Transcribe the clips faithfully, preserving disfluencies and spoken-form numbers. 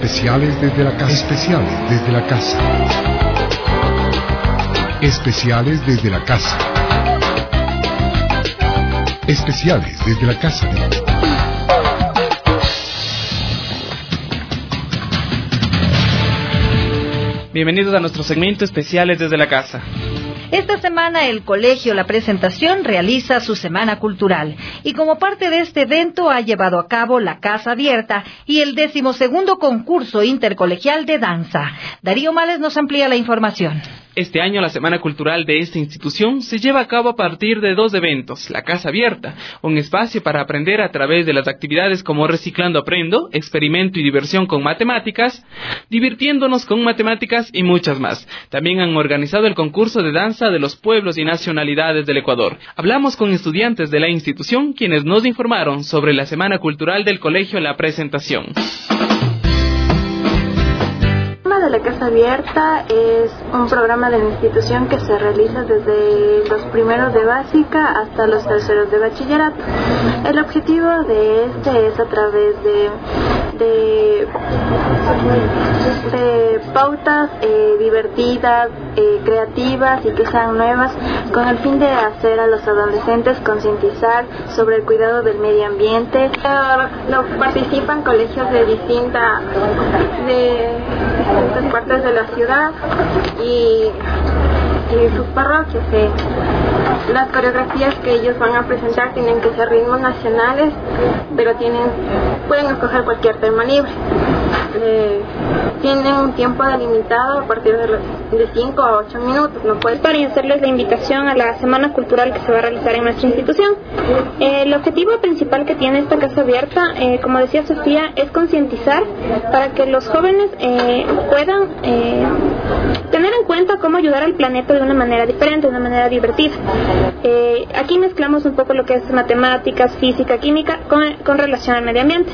Especiales desde la casa. Especiales desde la casa. Especiales desde la casa. Especiales desde la casa. Bienvenidos a nuestro segmento Especiales desde la casa. Esta semana el Colegio La Presentación realiza su Semana Cultural y como parte de este evento ha llevado a cabo la Casa Abierta y el decimosegundo concurso intercolegial de danza. Darío Males nos amplía la información. Este año la Semana Cultural de esta institución se lleva a cabo a partir de dos eventos, la Casa Abierta, un espacio para aprender a través de las actividades como Reciclando Aprendo, Experimento y Diversión con Matemáticas, Divirtiéndonos con Matemáticas y muchas más. También han organizado el concurso de danza de los pueblos y nacionalidades del Ecuador. Hablamos con estudiantes de la institución quienes nos informaron sobre la Semana Cultural del Colegio La Presentación. De la Casa Abierta es un programa de la institución que se realiza desde los primeros de básica hasta los terceros de bachillerato. El objetivo de este es a través de, de, de pautas eh, divertidas, eh, creativas y que sean nuevas, con el fin de hacer a los adolescentes concientizar sobre el cuidado del medio ambiente. Lo, lo participan colegios de distintas de distintas partes de la ciudad y, y sus parroquias. Eh. Las coreografías que ellos van a presentar tienen que ser ritmos nacionales, pero tienen pueden escoger cualquier tema libre. Eh, tienen un tiempo delimitado a partir de cinco a ocho minutos. No puede para hacerles la invitación a la Semana Cultural que se va a realizar en nuestra institución. Eh, el objetivo principal que tiene esta Casa Abierta, eh, como decía Sofía, es concientizar para que los jóvenes eh, puedan eh, tener en cuenta cómo ayudar al planeta de una manera diferente, de una manera divertida. Eh, aquí mezclamos un poco lo que es matemáticas, física, química con, con relación al medio ambiente.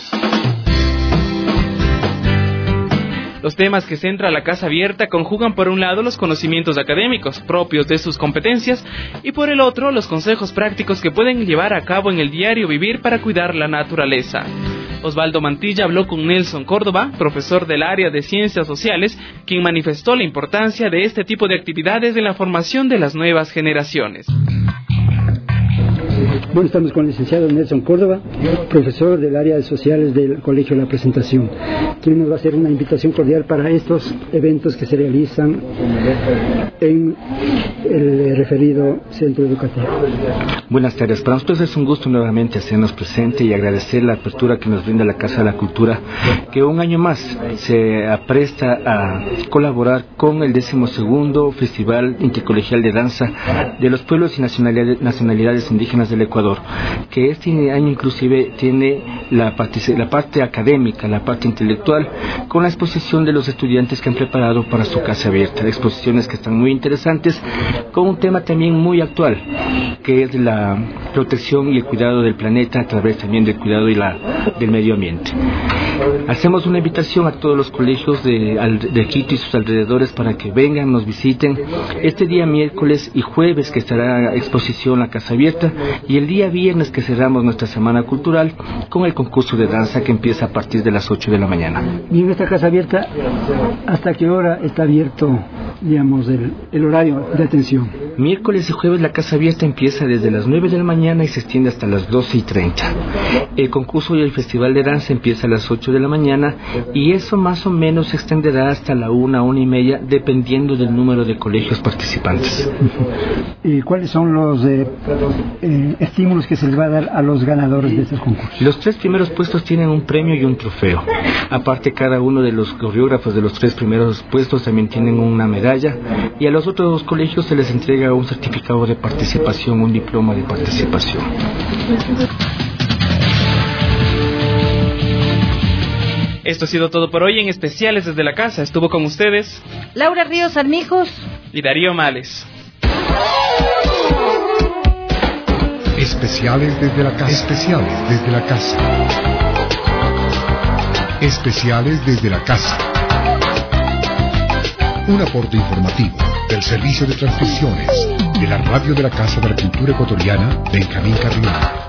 Los temas que centra la Casa Abierta conjugan por un lado los conocimientos académicos propios de sus competencias y por el otro los consejos prácticos que pueden llevar a cabo en el diario vivir para cuidar la naturaleza. Osvaldo Mantilla habló con Nelson Córdoba, profesor del área de Ciencias Sociales, quien manifestó la importancia de este tipo de actividades en la formación de las nuevas generaciones. Bueno, estamos con el licenciado Nelson Córdoba, profesor del área de sociales del Colegio La Presentación, quien nos va a hacer una invitación cordial para estos eventos que se realizan en el referido centro educativo. Buenas tardes, para nosotros es un gusto nuevamente hacernos presente y agradecer la apertura que nos brinda la Casa de la Cultura, que un año más se apresta a colaborar con el decimosegundo Festival Intercolegial de Danza de los Pueblos y Nacionalidades, nacionalidades Indígenas del Ecuador, que este año inclusive tiene la parte, la parte académica, la parte intelectual, con la exposición de los estudiantes que han preparado para su Casa Abierta, exposiciones que están muy interesantes, con un tema también muy actual, que es la protección y el cuidado del planeta a través también del cuidado y la, del medio ambiente. Hacemos una invitación a todos los colegios de, de Quito y sus alrededores para que vengan, nos visiten este día miércoles y jueves, que estará a exposición la Casa Abierta, y el día viernes que cerramos nuestra Semana Cultural con el concurso de danza que empieza a partir de las ocho de la mañana. Y en esta Casa Abierta, ¿hasta qué hora está abierto, digamos, el, el horario de atención? Miércoles y jueves la Casa Abierta empieza desde las nueve de la mañana y se extiende hasta las doce y treinta. El concurso y el festival de danza empieza a las ocho de la mañana y eso más o menos se extenderá hasta la una, una y media, dependiendo del número de colegios participantes. ¿Y cuáles son los eh, eh, estímulos que se les va a dar a los ganadores de estos concursos? Los tres primeros puestos tienen un premio y un trofeo. Aparte, cada uno de los coreógrafos de los tres primeros puestos también tienen una medalla, y a los otros dos colegios se les entrega un certificado de participación, un diploma de participación. Esto ha sido todo por hoy en Especiales desde la Casa. Estuvo con ustedes Laura Ríos Armijos y Darío Males. Especiales desde la casa. Especiales desde la casa. Especiales desde la casa. Un aporte informativo del Servicio de Transmisiones de la Radio de la Casa de la Cultura Ecuatoriana, Benjamín Carrión.